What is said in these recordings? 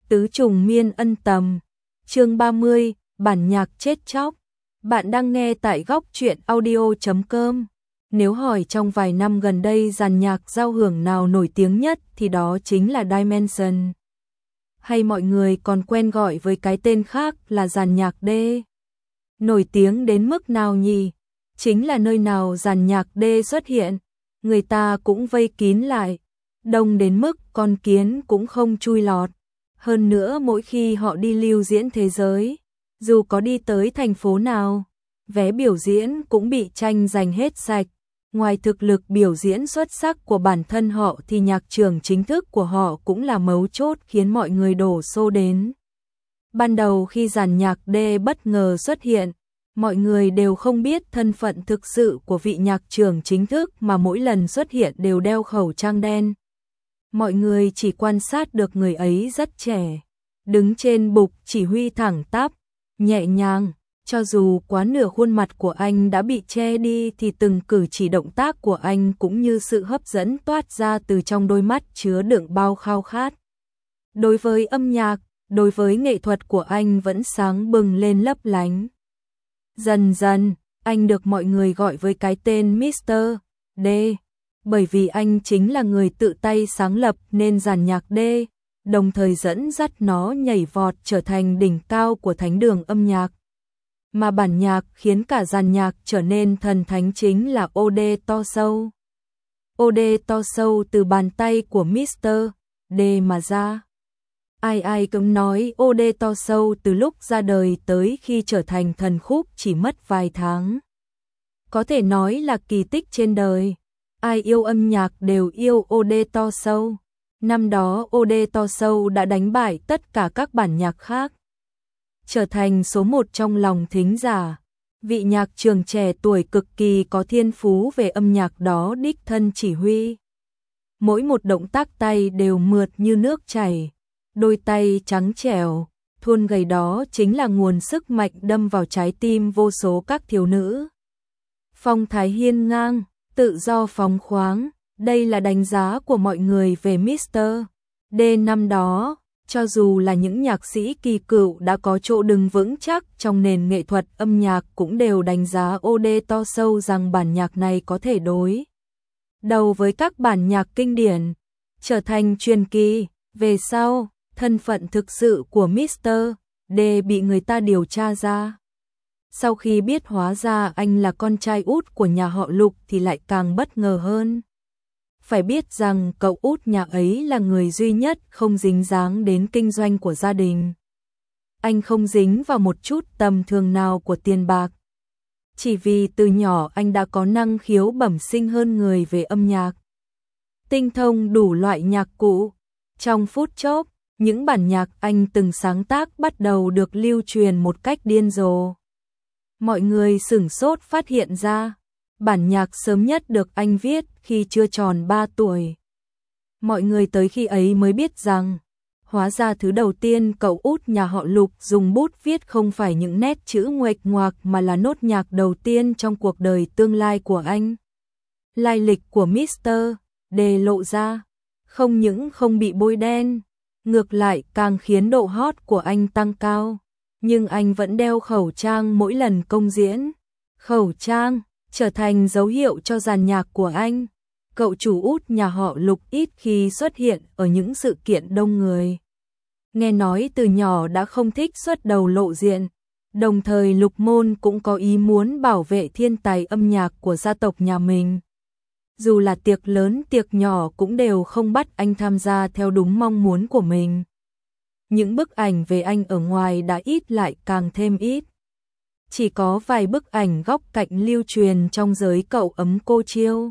Tứ trùng miên ân tầm. Chương 30, bản nhạc chết chóc. Bạn đang nghe tại góc truyện audio.com. Nếu hỏi trong vài năm gần đây dàn nhạc giao hưởng nào nổi tiếng nhất thì đó chính là Dimension. Hay mọi người còn quen gọi với cái tên khác là dàn nhạc D. Nổi tiếng đến mức nào nhỉ? Chính là nơi nào dàn nhạc D xuất hiện, người ta cũng vây kín lại, đông đến mức con kiến cũng không chui lọt. Hơn nữa mỗi khi họ đi lưu diễn thế giới, dù có đi tới thành phố nào, vé biểu diễn cũng bị tranh giành hết sạch. Ngoài thực lực biểu diễn xuất sắc của bản thân họ thì nhạc trưởng chính thức của họ cũng là mấu chốt khiến mọi người đổ xô đến. Ban đầu khi dàn nhạc D bất ngờ xuất hiện, mọi người đều không biết thân phận thực sự của vị nhạc trưởng chính thức mà mỗi lần xuất hiện đều đeo khẩu trang đen. Mọi người chỉ quan sát được người ấy rất trẻ, đứng trên bục chỉ huy thẳng tắp, nhẹ nhàng, cho dù quá nửa khuôn mặt của anh đã bị che đi thì từng cử chỉ động tác của anh cũng như sự hấp dẫn toát ra từ trong đôi mắt chứa đựng bao khao khát. Đối với âm nhạc, đối với nghệ thuật của anh vẫn sáng bừng lên lấp lánh. Dần dần, anh được mọi người gọi với cái tên Mr. D. Bởi vì anh chính là người tự tay sáng lập nên dàn nhạc D, đồng thời dẫn dắt nó nhảy vọt trở thành đỉnh cao của thánh đường âm nhạc. Mà bản nhạc khiến cả dàn nhạc trở nên thần thánh chính là Ode to Show. Ode to Show từ bàn tay của Mr. D mà ra. Ai cũng nói Ode to Show từ lúc ra đời tới khi trở thành thần khúc chỉ mất vài tháng. Có thể nói là kỳ tích trên đời. Ai yêu âm nhạc đều yêu Ode to Show. Năm đó Ode to Show đã đánh bại tất cả các bản nhạc khác, trở thành số một trong lòng thính giả. Vị nhạc trưởng trẻ tuổi cực kỳ có thiên phú về âm nhạc đó đích thân chỉ huy. Mỗi một động tác tay đều mượt như nước chảy, đôi tay trắng trẻo, thon gầy đó chính là nguồn sức mạnh đâm vào trái tim vô số các thiếu nữ. Phong thái hiên ngang, tự do phóng khoáng, đây là đánh giá của mọi người về Mr. D năm đó. Cho dù là những nhạc sĩ kỳ cựu đã có chỗ đứng vững chắc trong nền nghệ thuật âm nhạc cũng đều đánh giá Ode to Show rằng bản nhạc này có thể đối đầu với các bản nhạc kinh điển, trở thành truyền kỳ. Về sau, thân phận thực sự của Mr. D bị người ta điều tra ra. Sau khi biết hóa ra anh là con trai út của nhà họ Lục thì lại càng bất ngờ hơn. Phải biết rằng cậu út nhà ấy là người duy nhất không dính dáng đến kinh doanh của gia đình. Anh không dính vào một chút tầm thường nào của tiền bạc. Chỉ vì từ nhỏ anh đã có năng khiếu bẩm sinh hơn người về âm nhạc. Tinh thông đủ loại nhạc cụ. Trong phút chốc, những bản nhạc anh từng sáng tác bắt đầu được lưu truyền một cách điên rồ. Mọi người sửng sốt phát hiện ra, bản nhạc sớm nhất được anh viết khi chưa tròn 3 tuổi. Mọi người tới khi ấy mới biết rằng, hóa ra thứ đầu tiên cậu út nhà họ Lục dùng bút viết không phải những nét chữ nguệch ngoạc mà là nốt nhạc đầu tiên trong cuộc đời tương lai của anh. Lai lịch của Mr. D lộ ra, không những không bị bôi đen, ngược lại càng khiến độ hot của anh tăng cao. Nhưng anh vẫn đeo khẩu trang mỗi lần công diễn. Khẩu trang trở thành dấu hiệu cho dàn nhạc của anh. Cậu chủ út nhà họ Lục ít khi xuất hiện ở những sự kiện đông người. Nghe nói từ nhỏ đã không thích xuất đầu lộ diện. Đồng thời Lục Môn cũng có ý muốn bảo vệ thiên tài âm nhạc của gia tộc nhà mình. Dù là tiệc lớn tiệc nhỏ cũng đều không bắt anh tham gia theo đúng mong muốn của mình. Những bức ảnh về anh ở ngoài đã ít lại càng thêm ít. Chỉ có vài bức ảnh góc cạnh lưu truyền trong giới cậu ấm cô chiêu.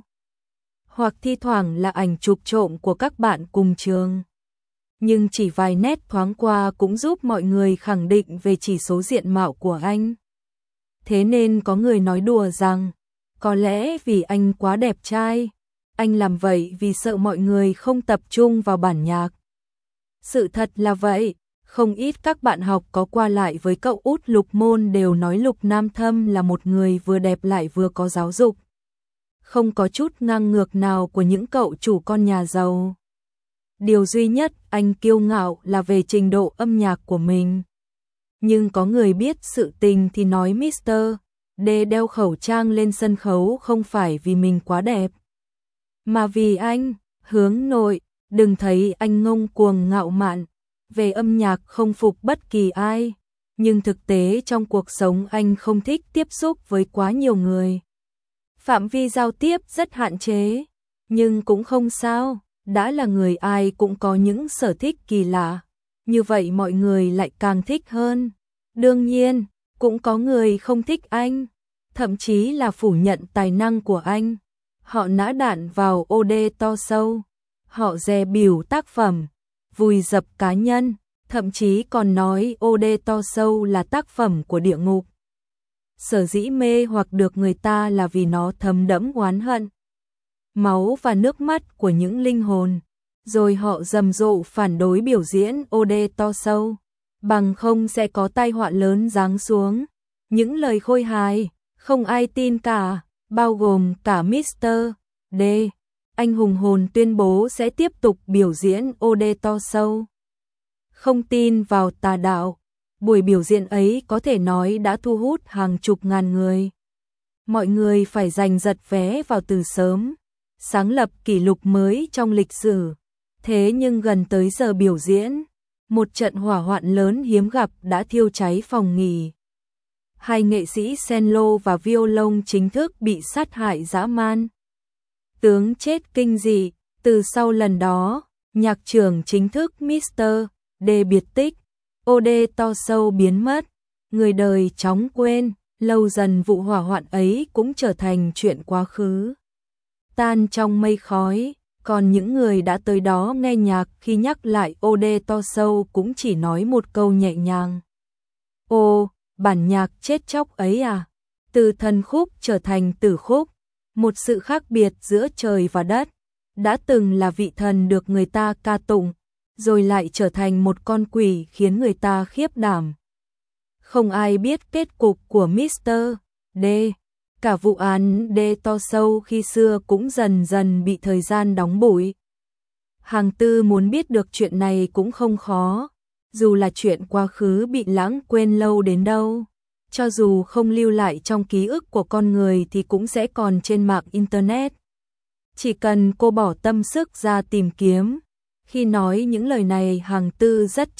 Hoặc thi thoảng là ảnh chụp trộm của các bạn cùng trường. Nhưng chỉ vài nét thoáng qua cũng giúp mọi người khẳng định về chỉ số diện mạo của anh. Thế nên có người nói đùa rằng, có lẽ vì anh quá đẹp trai, anh làm vậy vì sợ mọi người không tập trung vào bản nhạc. Sự thật là vậy, không ít các bạn học có qua lại với cậu út Lục Môn đều nói Lục Nam Thâm là một người vừa đẹp lại vừa có giáo dục. Không có chút ngang ngược nào của những cậu chủ con nhà giàu. Điều duy nhất anh kiêu ngạo là về trình độ âm nhạc của mình. Nhưng có người biết sự tình thì nói Mr. D đeo khẩu trang lên sân khấu không phải vì mình quá đẹp, mà vì anh, hướng nội, đừng thấy anh ngông cuồng ngạo mạn, về âm nhạc không phục bất kỳ ai. Nhưng thực tế trong cuộc sống anh không thích tiếp xúc với quá nhiều người. Phạm vi giao tiếp rất hạn chế, nhưng cũng không sao, đã là người ai cũng có những sở thích kỳ lạ, như vậy mọi người lại càng thích hơn. Đương nhiên, cũng có người không thích anh, thậm chí là phủ nhận tài năng của anh. Họ nã đạn vào OD to sâu, họ dè bỉu tác phẩm, vùi dập cá nhân, thậm chí còn nói OD to sâu là tác phẩm của địa ngục. Sở dĩ mê hoặc được người ta là vì nó thấm đẫm oán hận, máu và nước mắt của những linh hồn, rồi họ rầm rộ phản đối biểu diễn OD to sâu, bằng không sẽ có tai họa lớn giáng xuống. Những lời khôi hài, không ai tin cả, bao gồm cả Mr. D. Anh hùng hồn tuyên bố sẽ tiếp tục biểu diễn OD to sâu. Không tin vào tà đạo, buổi biểu diễn ấy có thể nói đã thu hút hàng chục ngàn người. Mọi người phải giành giật vé vào từ sớm, sáng lập kỷ lục mới trong lịch sử. Thế nhưng gần tới giờ biểu diễn, một trận hỏa hoạn lớn hiếm gặp đã thiêu cháy phòng nghỉ. Hai nghệ sĩ cello và violon chính thức bị sát hại dã man. Tướng chết kinh dị, từ sau lần đó, nhạc trưởng chính thức Mr. D biệt tích, OD to sâu biến mất, người đời chóng quên, lâu dần vụ hỏa hoạn ấy cũng trở thành chuyện quá khứ. Tan trong mây khói, còn những người đã tới đó nghe nhạc khi nhắc lại OD to sâu cũng chỉ nói một câu nhẹ nhàng. Ô, bản nhạc chết chóc ấy à? Từ thần khúc trở thành tử khúc, một sự khác biệt giữa trời và đất. Đã từng là vị thần được người ta ca tụng, rồi lại trở thành một con quỷ khiến người ta khiếp đảm. Không ai biết kết cục của Mr. D. Cả vụ án D to sâu khi xưa cũng dần dần bị thời gian đóng bụi. Hàng Tư muốn biết được chuyện này cũng không khó, dù là chuyện quá khứ bị lãng quên lâu đến đâu. Cho dù không lưu lại trong ký ức của con người thì cũng sẽ còn trên mạng Internet. Chỉ cần cô bỏ tâm sức ra tìm kiếm. Khi nói những lời này Hàng Tư rất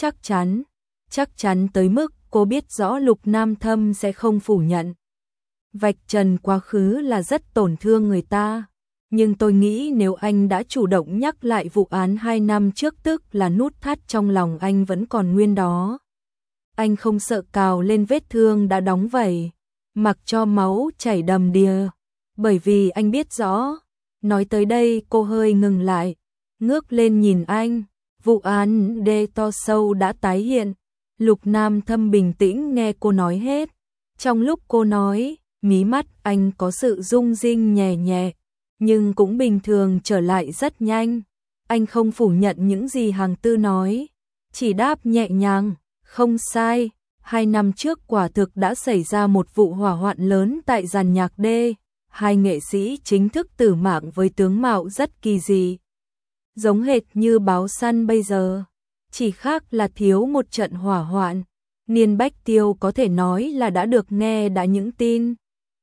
chắc chắn tới mức cô biết rõ Lục Nam Thâm sẽ không phủ nhận. Vạch trần quá khứ là rất tổn thương người ta, nhưng tôi nghĩ nếu anh đã chủ động nhắc lại vụ án 2 năm trước tức là nút thắt trong lòng anh vẫn còn nguyên đó. Anh không sợ cào lên vết thương đã đóng vảy, mặc cho máu chảy đầm đìa, bởi vì anh biết rõ. Nói tới đây cô hơi ngừng lại, ngước lên nhìn anh, vụ án D to sâu đã tái hiện. Lục Nam Thâm bình tĩnh nghe cô nói hết. Trong lúc cô nói, mí mắt anh có sự rung rinh nhẹ nhẹ, nhưng cũng bình thường trở lại rất nhanh. Anh không phủ nhận những gì Hàng Tư nói, chỉ đáp nhẹ nhàng, không sai, 2 năm trước quả thực đã xảy ra một vụ hỏa hoạn lớn tại dàn nhạc D. Hai nghệ sĩ chính thức tử mạng với tướng mạo rất kỳ dị, giống hệt như báo săn bây giờ, chỉ khác là thiếu một trận hỏa hoạn. Niên Bách Tiêu có thể nói là đã được nghe đã những tin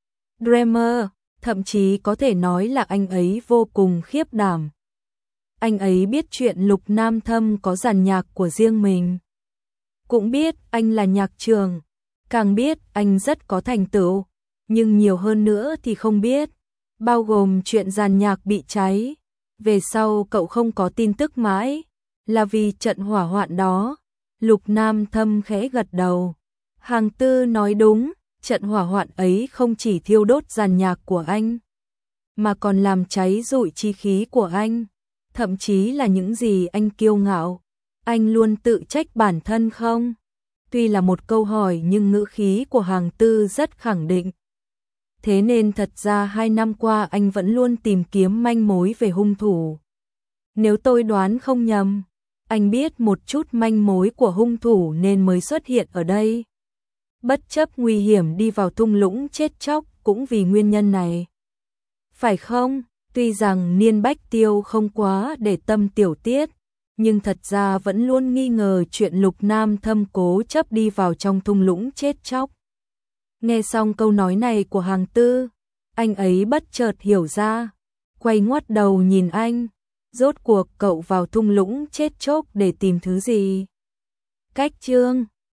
Dreamer, thậm chí có thể nói là anh ấy vô cùng khiếp đảm. Anh ấy biết chuyện Lục Nam Thâm có dàn nhạc của riêng mình, cũng biết anh là nhạc trưởng, càng biết anh rất có thành tựu, nhưng nhiều hơn nữa thì không biết, bao gồm chuyện dàn nhạc bị cháy. Về sau cậu không có tin tức mãi, là vì trận hỏa hoạn đó. Lục Nam Thâm khẽ gật đầu. Hàng Tư nói đúng, trận hỏa hoạn ấy không chỉ thiêu đốt dàn nhạc của anh, mà còn làm cháy rụi chí khí của anh, thậm chí là những gì anh kiêu ngạo. Anh luôn tự trách bản thân không? Tuy là một câu hỏi nhưng ngữ khí của Hàng Tư rất khẳng định. Thế nên thật ra 2 năm qua anh vẫn luôn tìm kiếm manh mối về hung thủ. Nếu tôi đoán không nhầm, anh biết một chút manh mối của hung thủ nên mới xuất hiện ở đây. Bất chấp nguy hiểm đi vào thung lũng chết chóc cũng vì nguyên nhân này. Phải không? Tuy rằng Niên Bách Tiêu không quá để tâm tiểu tiết, nhưng thật ra vẫn luôn nghi ngờ chuyện Lục Nam Thâm cố chấp đi vào trong thung lũng chết chóc. Nghe xong câu nói này của Hàng Tư, anh ấy bất chợt hiểu ra, quay ngoắt đầu nhìn anh, rốt cuộc cậu vào thung lũng chết chóc để tìm thứ gì? Cách chương